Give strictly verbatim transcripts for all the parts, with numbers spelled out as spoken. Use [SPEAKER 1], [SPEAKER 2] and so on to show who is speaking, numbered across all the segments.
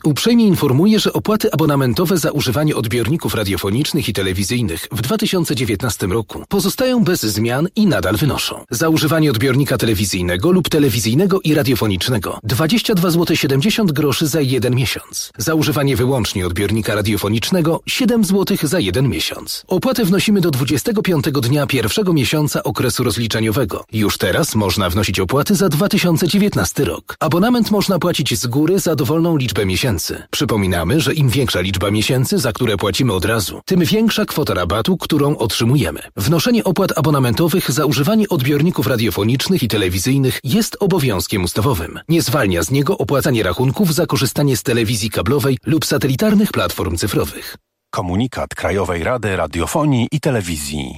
[SPEAKER 1] Uprzejmie informuję, że opłaty abonamentowe za używanie odbiorników radiofonicznych i telewizyjnych w dwa tysiące dziewiętnastym roku pozostają bez zmian i nadal wynoszą: za używanie odbiornika telewizyjnego lub telewizyjnego i radiofonicznego dwadzieścia dwa złote siedemdziesiąt groszy za jeden miesiąc. Za używanie wyłącznie odbiornika radiofonicznego siedem złotych za jeden miesiąc. Opłatę wnosimy do dwudziestego piątego dnia pierwszego miesiąca okresu rozliczeniowego. Już teraz można wnosić opłaty za dwa tysiące dziewiętnasty rok. Abonament można płacić z góry za dowolną liczbę miesięcy. Przypominamy, że im większa liczba miesięcy, za które płacimy od razu, tym większa kwota rabatu, którą otrzymujemy. Wnoszenie opłat abonamentowych za używanie odbiorników radiofonicznych i telewizyjnych jest obowiązkiem ustawowym. Nie zwalnia z niego opłacanie rachunków za korzystanie z telewizji kablowej lub satelitarnych platform cyfrowych.
[SPEAKER 2] Komunikat Krajowej Rady Radiofonii i Telewizji.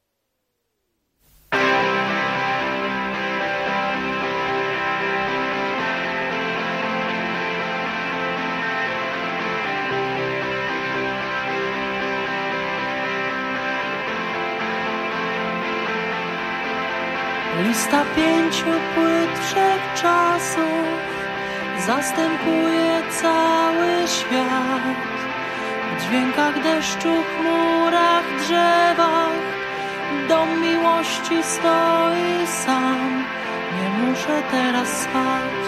[SPEAKER 3] Lista pięciu płyt wszechczasów zastępuje cały świat. W dźwiękach deszczu, chmurach, drzewach dom miłości stoi sam. Nie muszę teraz spać.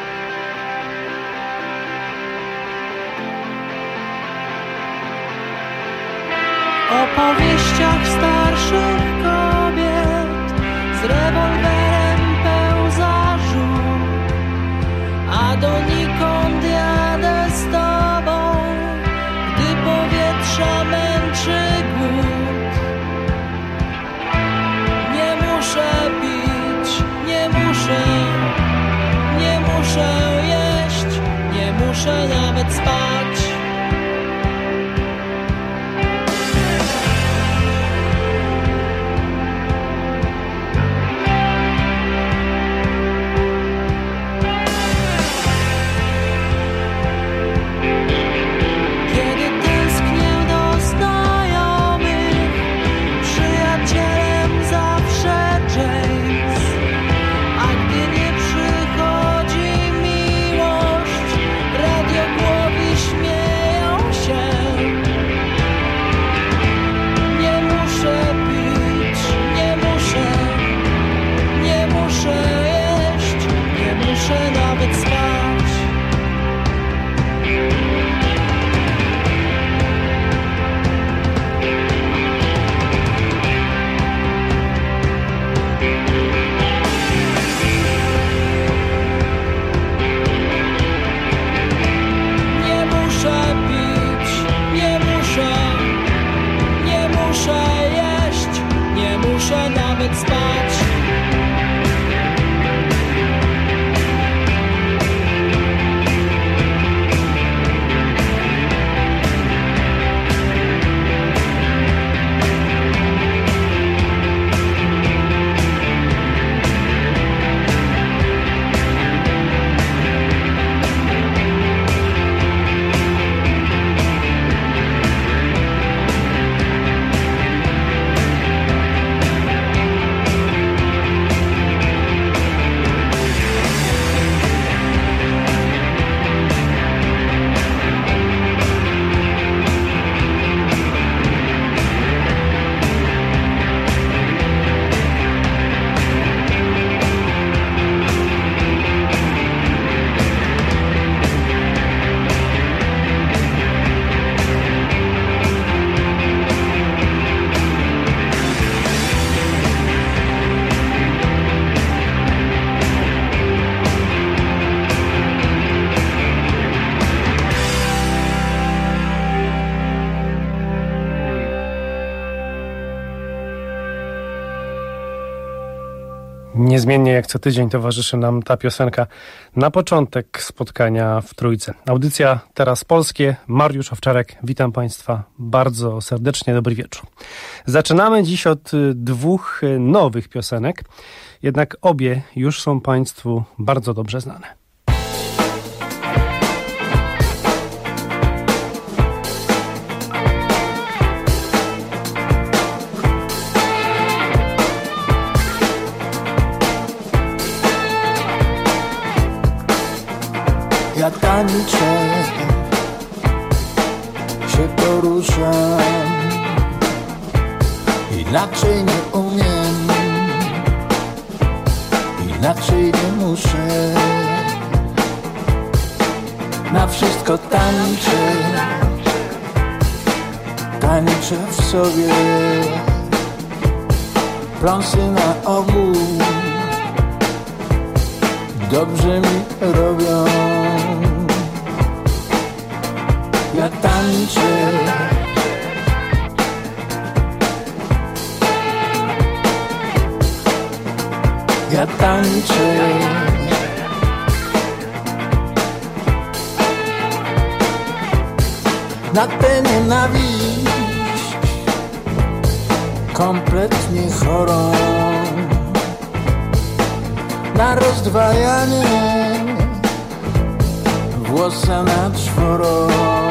[SPEAKER 3] O powieściach starszych kobiet z rewolwerem pełza żółt, a donikąd jadę z tobą, gdy powietrza męczy głód. Nie muszę pić, nie muszę, nie muszę jeść, nie muszę nawet spać.
[SPEAKER 4] Niezmiennie jak co tydzień towarzyszy nam ta piosenka na początek spotkania w Trójce. Audycja Teraz Polskie, Mariusz Owczarek, witam Państwa bardzo serdecznie, dobry wieczór. Zaczynamy dziś od dwóch nowych piosenek, jednak obie już są Państwu bardzo dobrze znane.
[SPEAKER 5] Ja tańczę Inaczej nie umiem, inaczej nie muszę. Na wszystko tańczę, tańczę w sobie. Pląsy na ogół dobrze mi robią. Ja tańczę, ja tańczę. Na tę nienawiść kompletnie chorą, na rozdwajanie włosa na czworo,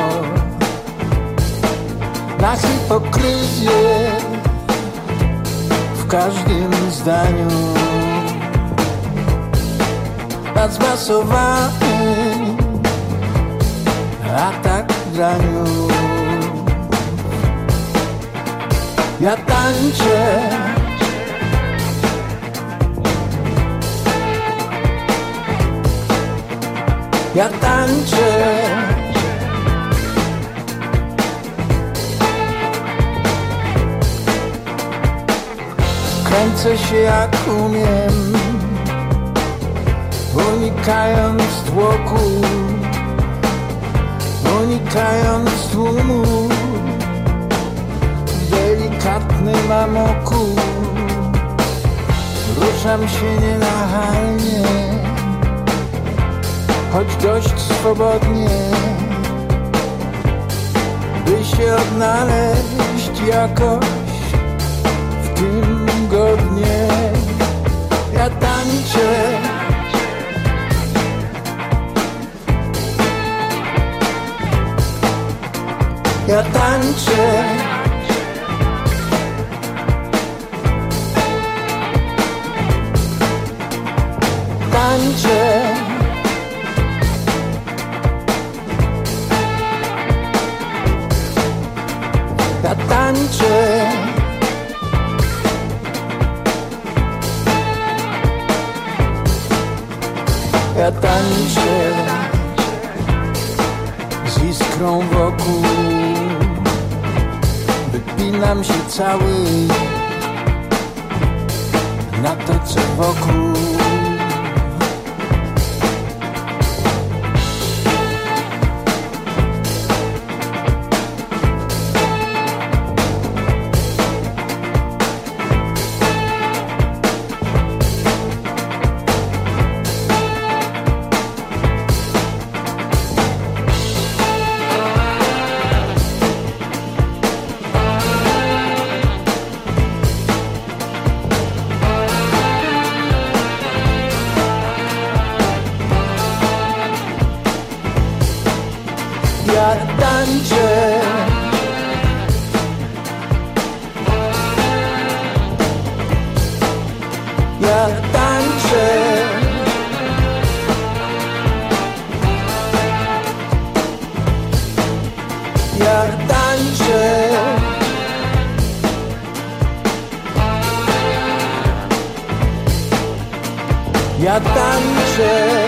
[SPEAKER 5] na hipokryzję w każdym zdaniu, na zmasowany atak graniu. Ja tańczę, ja tańczę. Kręcę się jak umiem, unikając tłoku, unikając tłumu, w delikatnym amoku. Ruszam się nienachalnie, choć dość swobodnie, by się odnaleźć jakoś w tym godnie. Ja tańczę, ja tańczę. Tańczę, ja tańczę. Ja tańczę z iskrą wokół, wypinam się cały na to, co wokół. Ja tańczę, ja tańczę. Ja tańczę, ja tańczę.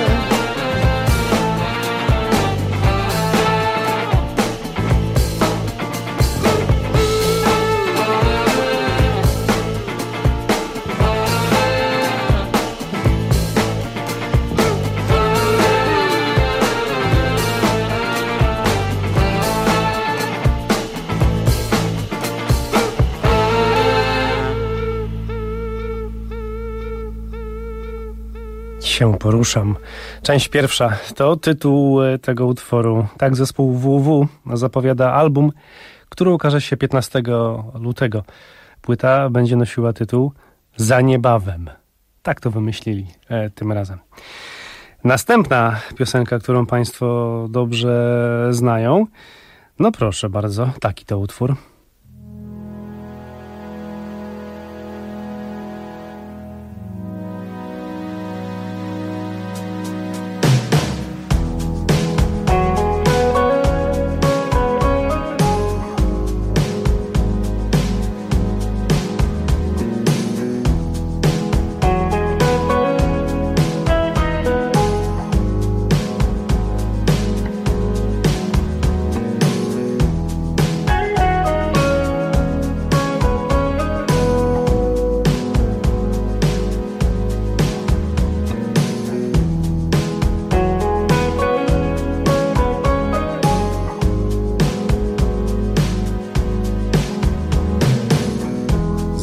[SPEAKER 4] Się poruszam. Część pierwsza to tytuł tego utworu. Tak zespół W W zapowiada album, który ukaże się piętnastego lutego. Płyta będzie nosiła tytuł Za niebawem. Tak to wymyślili e, tym razem. Następna piosenka, którą Państwo dobrze znają. No proszę bardzo, taki to utwór.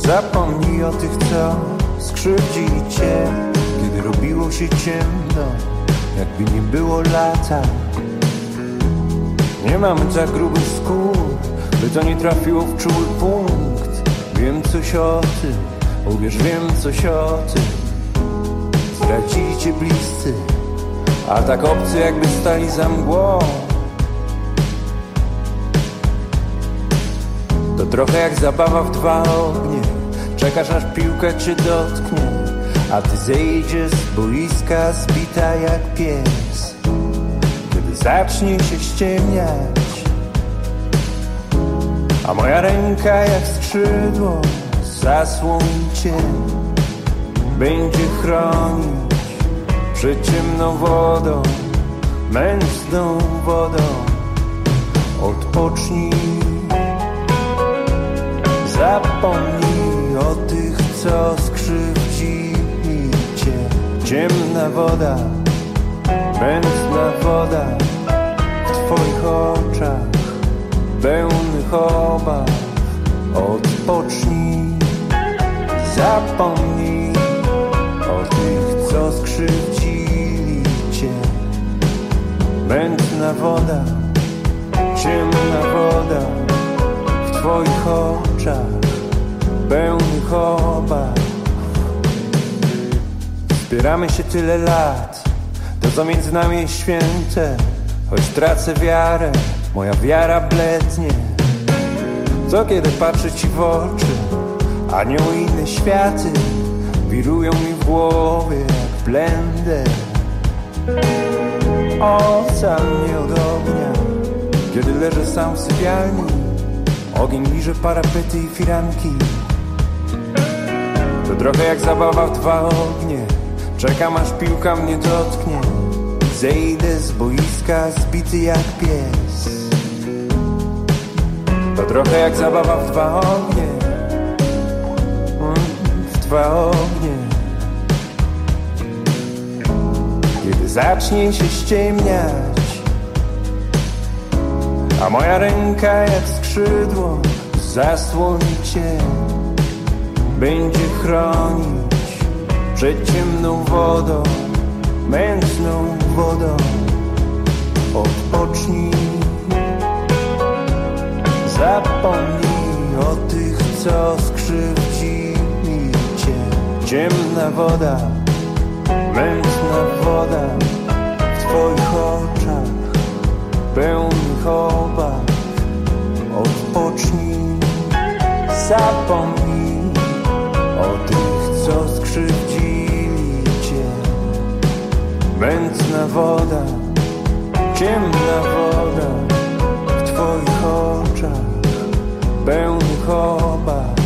[SPEAKER 6] Zapomnij o tych, co skrzywdzili cię, kiedy robiło się ciemno, jakby nie było lata. Nie mamy tak grubych skór, by to nie trafiło w czuły punkt. Wiem coś o tym, uwierz, wiem coś o tym. Zdradzili cię bliscy, a tak obcy, jakby stali za mgłą. To trochę jak zabawa w dwa ognie. Czekasz, aż piłka cię dotknie, a ty zejdziesz z boiska zbita jak pies. Kiedy zacznie się ściemniać, a moja ręka jak skrzydło zasłoni cię, będzie chronić przed ciemną wodą, mętną wodą. Odpocznij, zapomnij o tych, co skrzywdzili cię. Ciemna woda, mętna woda w twoich oczach pełnych obaw. Odpocznij, zapomnij o tych, co skrzywdzili cię. Mętna woda, ciemna woda w twoich oczach pełnych obaw. Wspieramy się tyle lat, to co między nami jest święte. Choć tracę wiarę, moja wiara blednie. Co kiedy patrzę ci w oczy, anioły i inne światy wirują mi w głowie jak blender. Ocal mnie od ognia, kiedy leżę sam w sypialni. Ogień liże parapety i firanki. To trochę jak zabawa w dwa ognie. Czekam, aż piłka mnie dotknie. Zejdę z boiska zbity jak pies. To trochę jak zabawa w dwa ognie. W dwa ognie. Kiedy zacznie się ściemniać, a moja ręka jak skrzydło zasłoni cię, będzie chronić przed ciemną wodą, mętną wodą. Odpocznij, zapomnij o tych, co skrzywdzili cię. Ciemna woda, mętna woda w twoich oczach pełnych obaw. Odpocznij, zapomnij o tych, co skrzywdzili cię. Mętna woda, ciemna woda w twoich oczach pełnych obaw.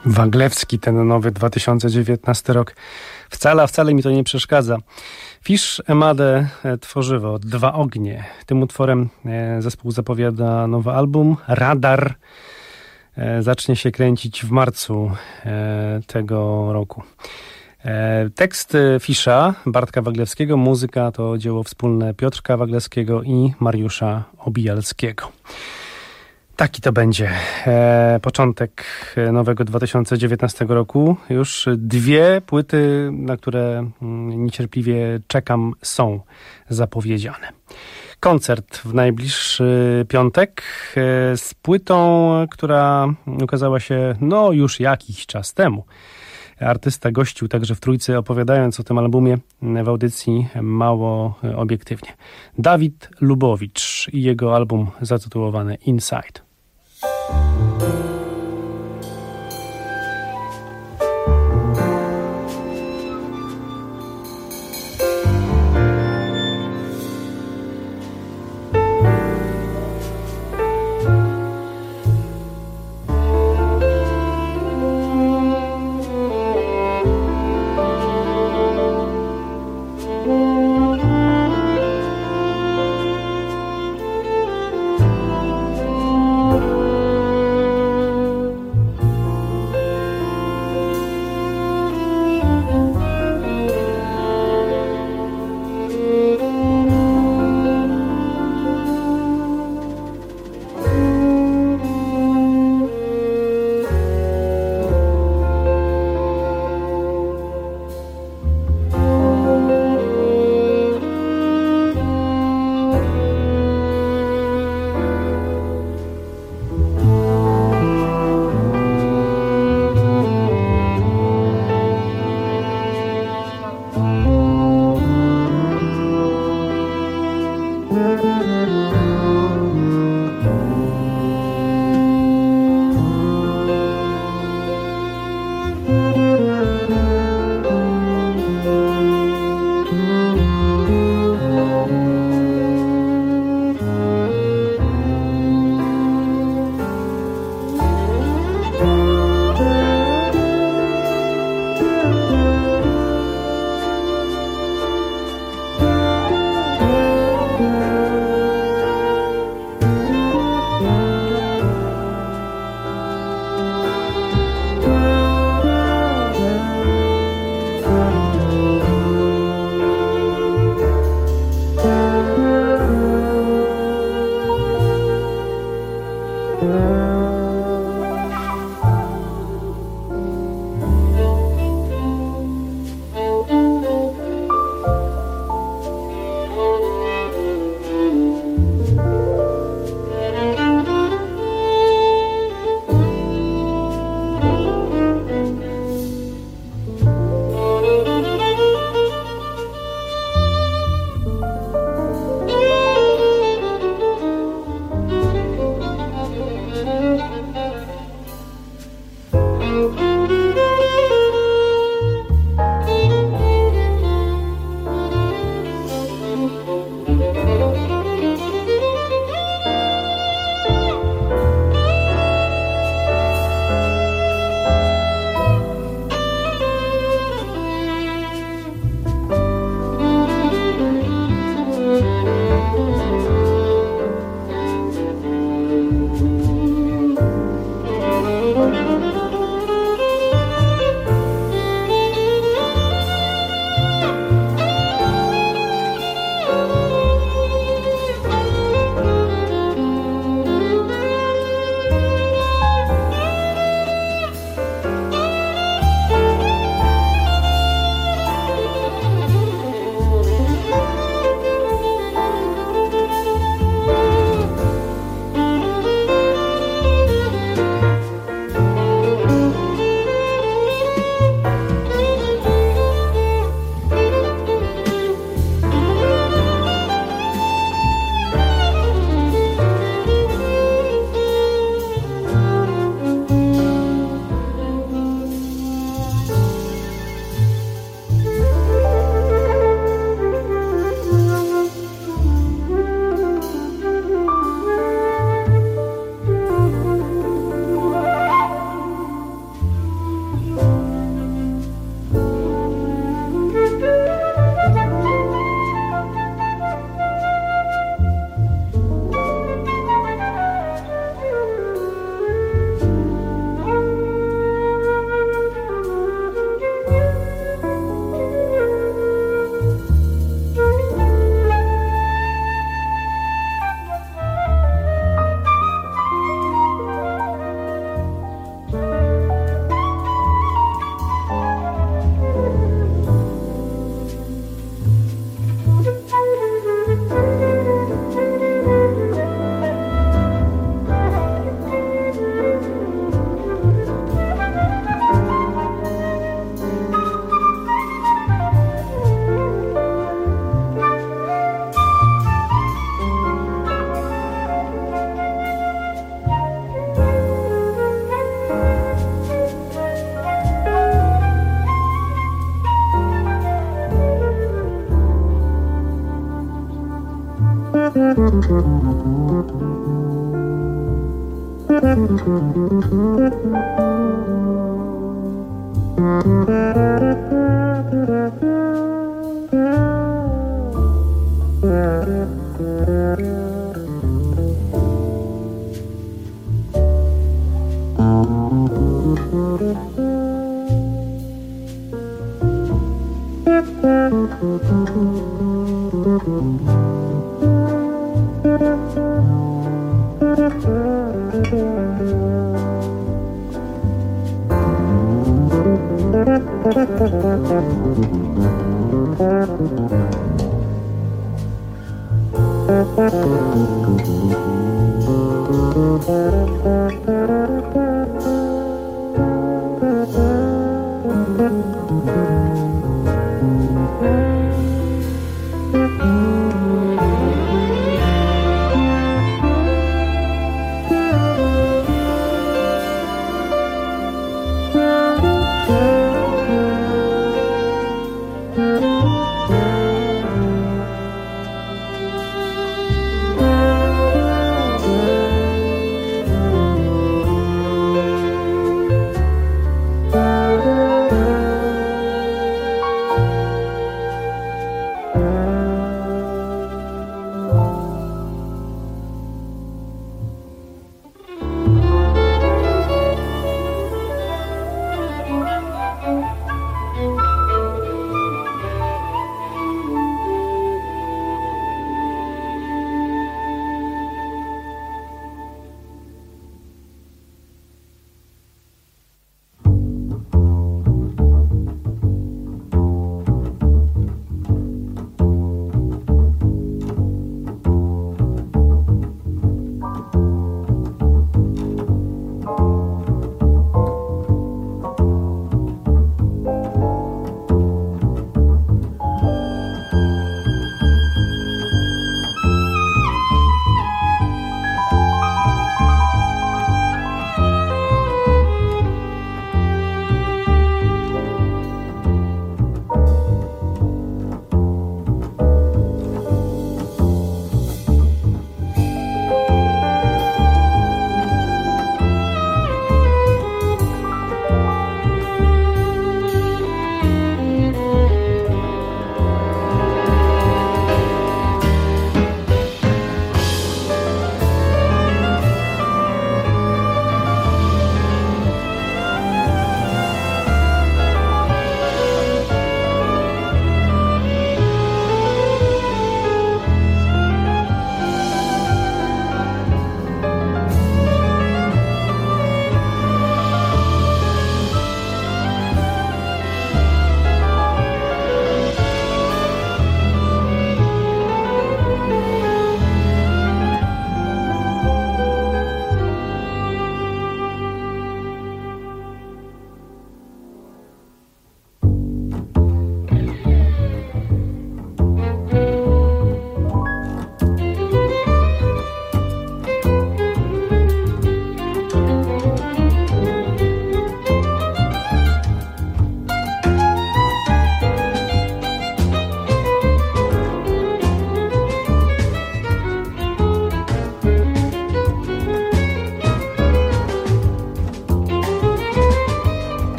[SPEAKER 4] Waglewski, ten nowy dwa tysiące dziewiętnasty rok. Wcale, a wcale mi to nie przeszkadza. Fisz Emade Tworzywo, Dwa ognie. Tym utworem zespół zapowiada nowy album. Radar zacznie się kręcić w marcu tego roku. Tekst Fisza, Bartka Waglewskiego, muzyka to dzieło wspólne Piotrka Waglewskiego i Mariusza Obijalskiego. Taki to będzie e, początek nowego dwa tysiące dziewiętnastego roku. Już dwie płyty, na które mm, niecierpliwie czekam, są zapowiedziane. Koncert w najbliższy piątek e, z płytą, która ukazała się no już jakiś czas temu. Artysta gościł także w Trójce, opowiadając o tym albumie w audycji Mało Obiektywnie. Dawid Lubowicz i jego album zatytułowany Inside.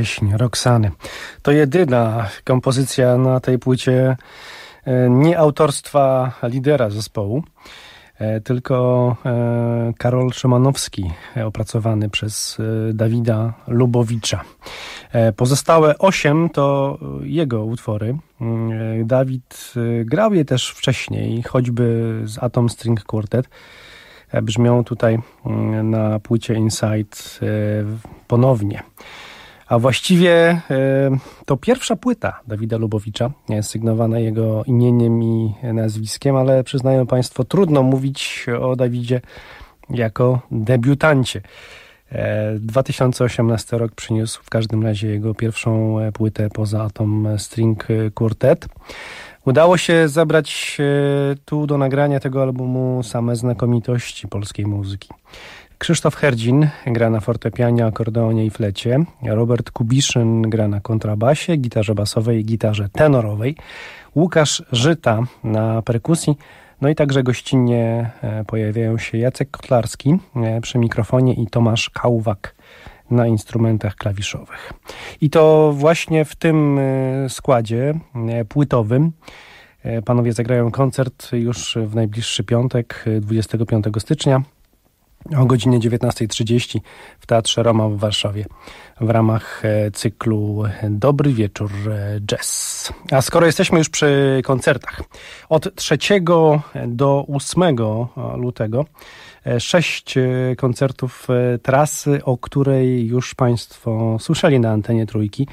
[SPEAKER 4] Pieśń Roxany. To jedyna kompozycja na tej płycie nie autorstwa lidera zespołu, tylko Karol Szymanowski, opracowany przez Dawida Lubowicza. Pozostałe osiem to jego utwory. Dawid grał je też wcześniej, choćby z Atom String Quartet. Brzmią tutaj na płycie Inside ponownie. A właściwie to pierwsza płyta Dawida Lubowicza, sygnowana jego imieniem i nazwiskiem, ale przyznają Państwo, trudno mówić o Dawidzie jako debiutancie. dwa tysiące osiemnasty rok przyniósł w każdym razie jego pierwszą płytę poza Atom String Quartet. Udało się zabrać tu do nagrania tego albumu same znakomitości polskiej muzyki. Krzysztof Herdzin gra na fortepianie, akordeonie i flecie. Robert Kubiszyn gra na kontrabasie, gitarze basowej i gitarze tenorowej. Łukasz Żyta na perkusji. No i także gościnnie pojawiają się Jacek Kotlarski przy mikrofonie i Tomasz Kałwak na instrumentach klawiszowych. I to właśnie w tym składzie płytowym panowie zagrają koncert już w najbliższy piątek, dwudziestego piątego stycznia o godzinie dziewiętnasta trzydzieści w Teatrze Roma w Warszawie w ramach cyklu Dobry Wieczór Jazz. A skoro jesteśmy już przy koncertach, od trzeciego do ósmego lutego sześć koncertów trasy, o której już Państwo słyszeli na antenie Trójki,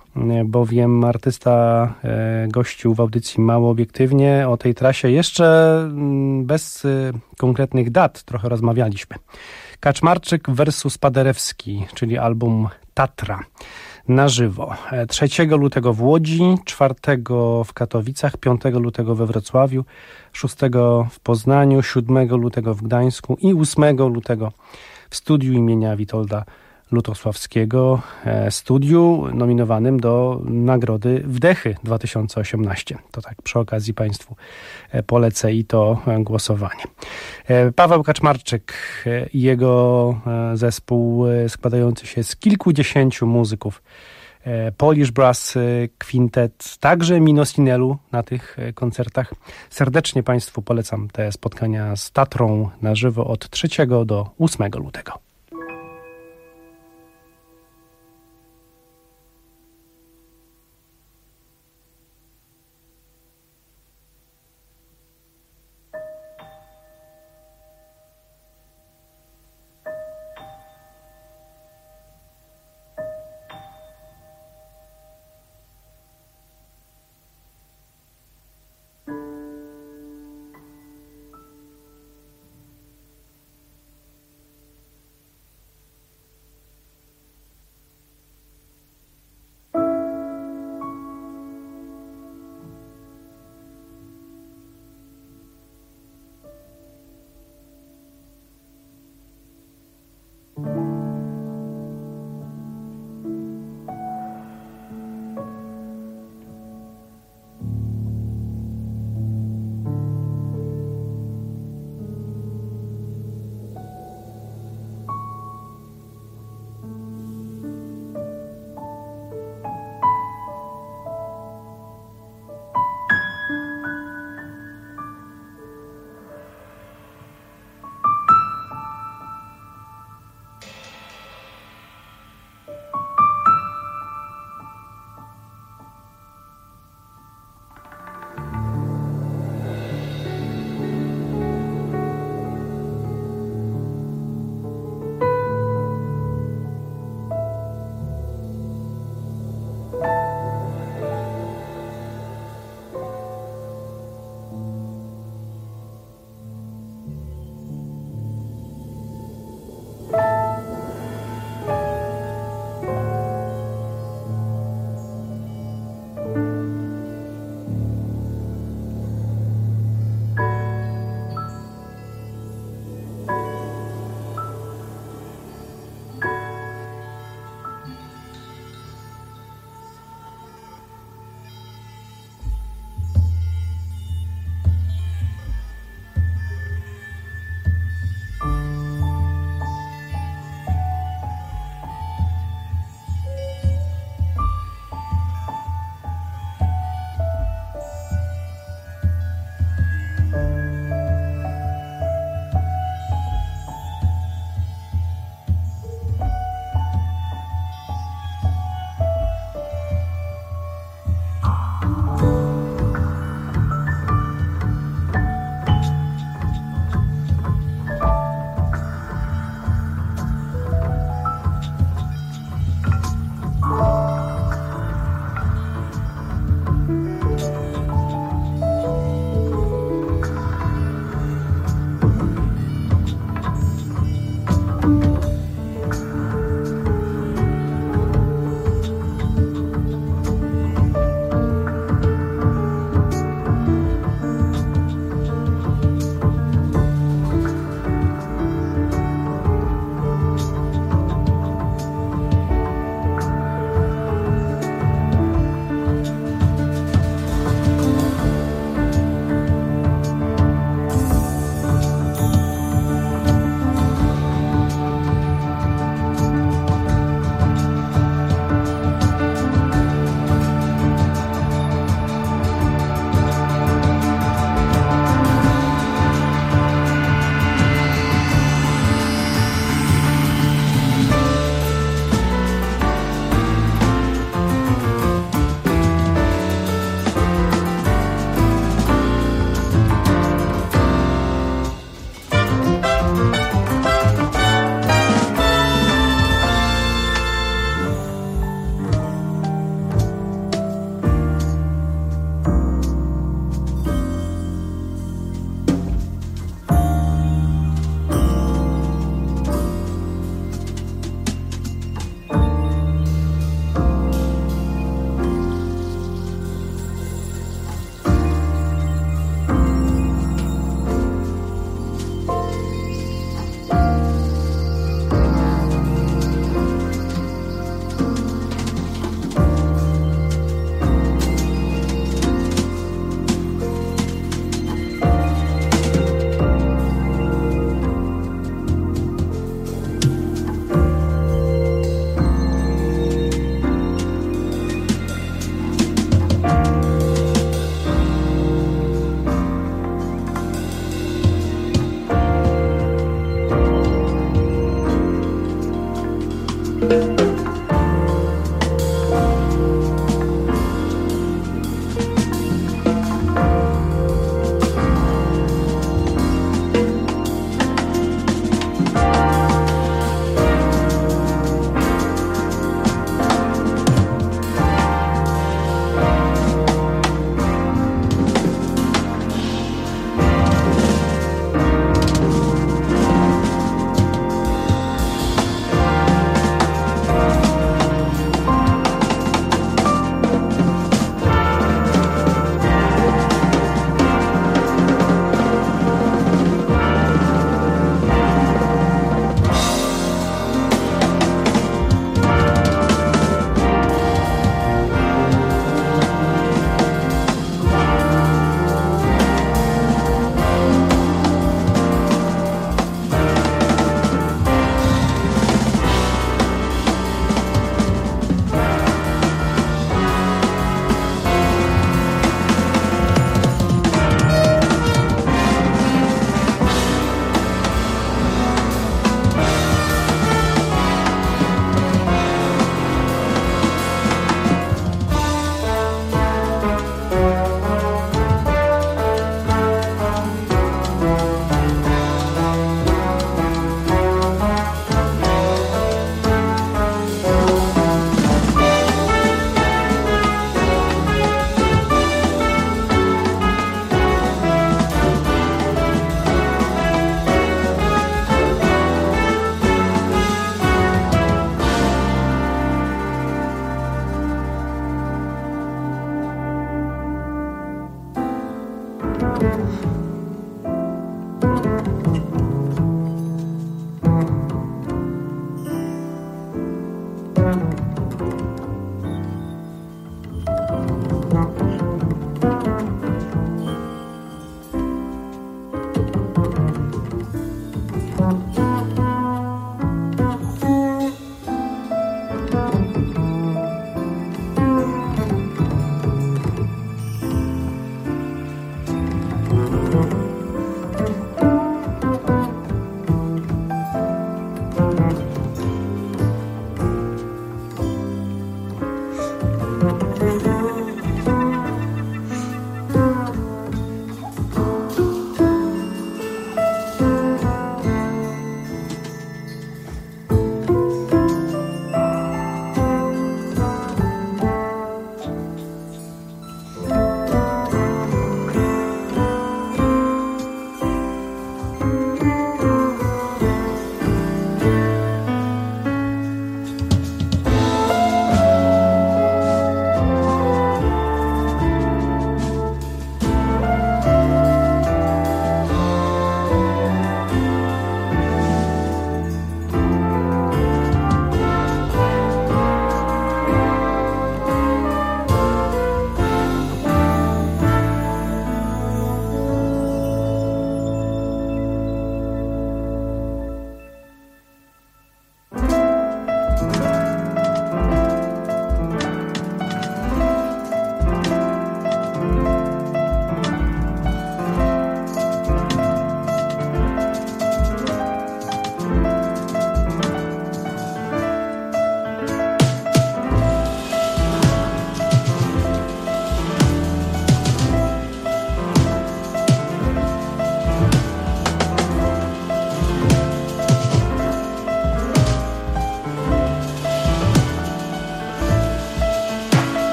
[SPEAKER 4] bowiem artysta gościł w audycji Mało Obiektywnie. O tej trasie jeszcze bez konkretnych dat trochę rozmawialiśmy. Kaczmarczyk versus Paderewski, czyli album Tatra na żywo. trzeciego lutego w Łodzi, czwartego w Katowicach, piątego lutego we Wrocławiu, szóstego w Poznaniu, siódmego lutego w Gdańsku i ósmego lutego w studiu imienia Witolda Lutosławskiego, studiu nominowanym do Nagrody Wdechy dwa tysiące osiemnaście. To tak przy okazji Państwu polecę i to głosowanie. Paweł Kaczmarczyk i jego zespół składający się z kilkudziesięciu muzyków, Polish Brass Quintet, także Minosinelu na tych koncertach. Serdecznie Państwu polecam te spotkania z Tatrą na żywo od trzeciego do ósmego lutego.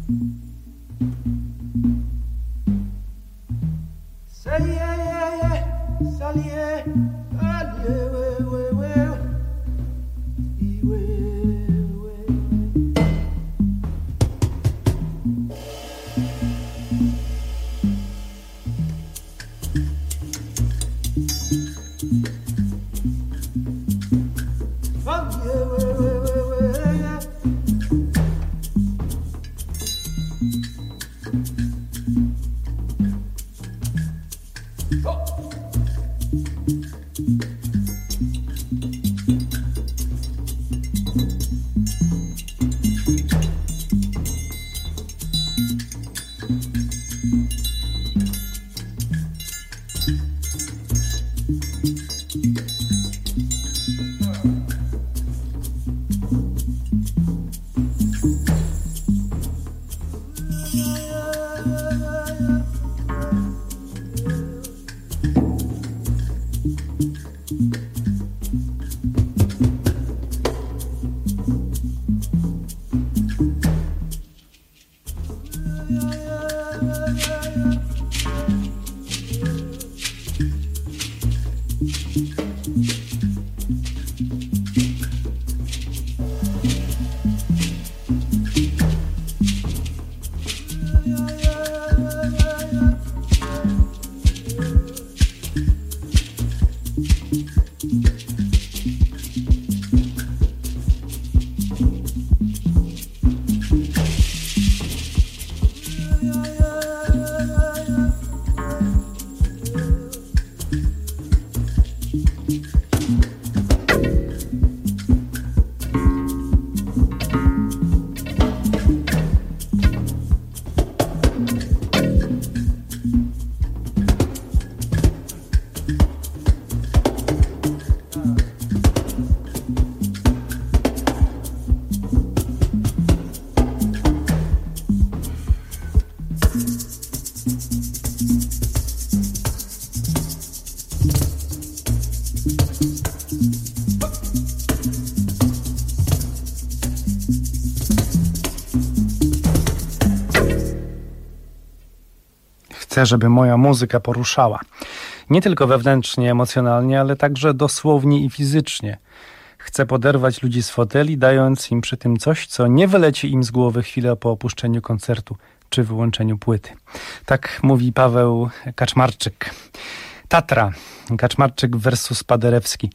[SPEAKER 4] Chcę, żeby moja muzyka poruszała. Nie tylko wewnętrznie, emocjonalnie, ale także dosłownie i fizycznie. Chcę poderwać ludzi z foteli, dając im przy tym coś, co nie wyleci im z głowy chwilę po opuszczeniu koncertu czy wyłączeniu płyty. Tak mówi Paweł Kaczmarczyk. Tatra. Kaczmarczyk versus Paderewski.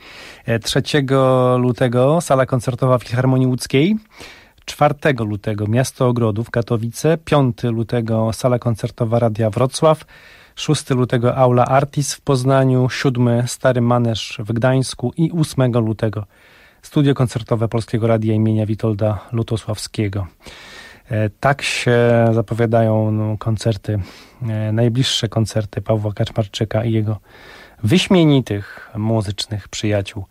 [SPEAKER 4] trzeciego lutego sala koncertowa Filharmonii Łódzkiej. czwartego lutego Miasto Ogrodów, Katowice. piątego lutego sala koncertowa Radia Wrocław. szóstego lutego Aula Artis w Poznaniu. siódmego Stary Manesz w Gdańsku. I ósmego lutego studio koncertowe Polskiego Radia imienia Witolda Lutosławskiego. Tak się zapowiadają no, koncerty, najbliższe koncerty Pawła Kaczmarczyka i jego wyśmienitych muzycznych przyjaciół.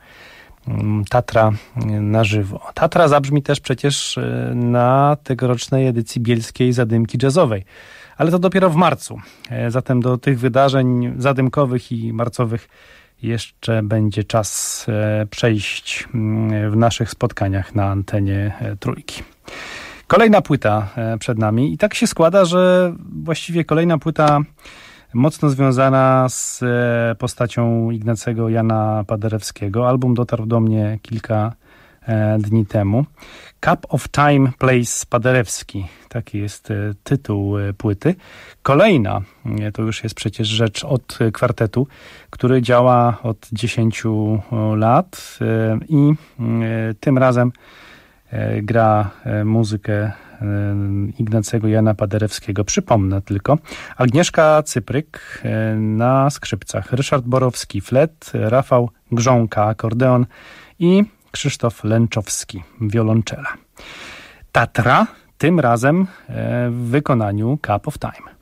[SPEAKER 4] Tatra na żywo. Tatra zabrzmi też przecież na tegorocznej edycji bielskiej Zadymki Jazzowej, ale to dopiero w marcu. Zatem do tych wydarzeń zadymkowych i marcowych jeszcze będzie czas przejść w naszych spotkaniach na antenie Trójki. Kolejna płyta przed nami i tak się składa, że właściwie kolejna płyta mocno związana z postacią Ignacego Jana Paderewskiego. Album dotarł do mnie kilka dni temu. Cup of Time Plays Paderewski. Taki jest tytuł płyty. Kolejna, to już jest przecież rzecz od kwartetu, który działa od dziesięciu lat i tym razem gra muzykę Ignacego Jana Paderewskiego. Przypomnę tylko. Agnieszka Cypryk na skrzypcach, Ryszard Borowski flet, Rafał Grząka akordeon i Krzysztof Lęczowski wiolonczela. Tatra tym razem w wykonaniu Cup of Time.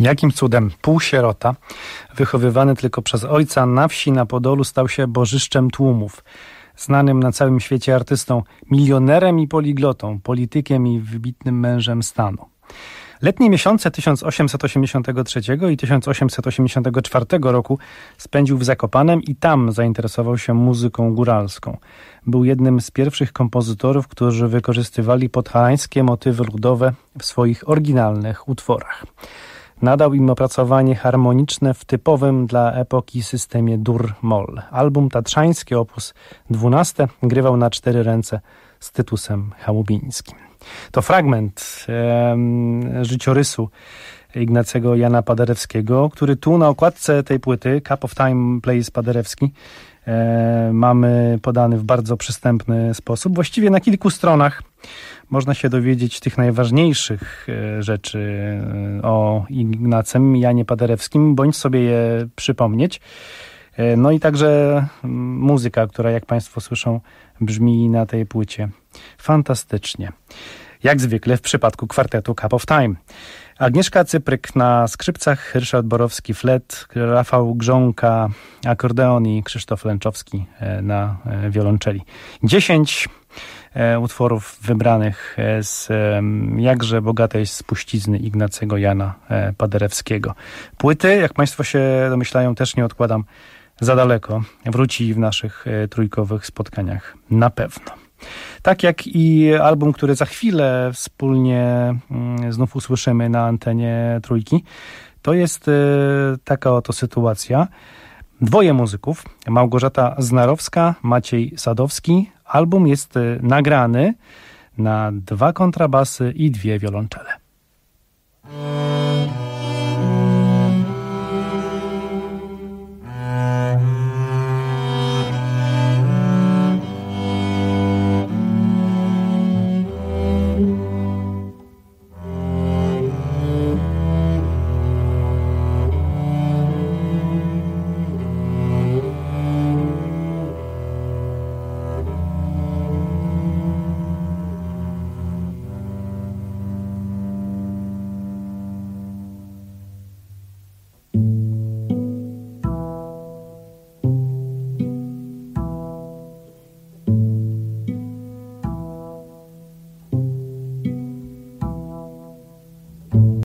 [SPEAKER 4] Jakim cudem półsierota, wychowywany tylko przez ojca na wsi na Podolu, stał się bożyszczem tłumów, znanym na całym świecie artystą, milionerem i poliglotą, politykiem i wybitnym mężem stanu. Letnie miesiące tysiąc osiemset osiemdziesiątego trzeciego i tysiąc osiemset osiemdziesiątego czwartego roku spędził w Zakopanem i tam zainteresował się muzyką góralską. Był jednym z pierwszych kompozytorów, którzy wykorzystywali podhalańskie motywy ludowe w swoich oryginalnych utworach. Nadał im opracowanie harmoniczne w typowym dla epoki systemie dur-moll. Album tatrzański opus dwanaście grywał na cztery ręce z Tytusem Chałubińskim. To fragment e, życiorysu Ignacego Jana Paderewskiego, który tu na okładce tej płyty Cup of Time Plays Paderewski e, mamy podany w bardzo przystępny sposób. Właściwie na kilku stronach można się dowiedzieć tych najważniejszych e, rzeczy e, o Ignacym Janie Paderewskim, bądź sobie je przypomnieć. E, no i także m, muzyka, która, jak Państwo słyszą, brzmi na tej płycie fantastycznie. Jak zwykle w przypadku kwartetu Cup of Time. Agnieszka Cypryk na skrzypcach, Ryszard Borowski flet, Rafał Grząka akordeon i Krzysztof Lęczowski na wiolonczeli. Dziesięć utworów wybranych z jakże bogatej spuścizny Ignacego Jana Paderewskiego. Płyty, jak Państwo się domyślają, też nie odkładam za daleko. Wróci w naszych trójkowych spotkaniach na pewno. Tak jak i album, który za chwilę wspólnie znów usłyszymy na antenie Trójki, to jest taka oto sytuacja. Dwoje muzyków, Małgorzata Znarowska, Maciej Sadowski. Album jest nagrany na dwa kontrabasy i dwie wiolonczele.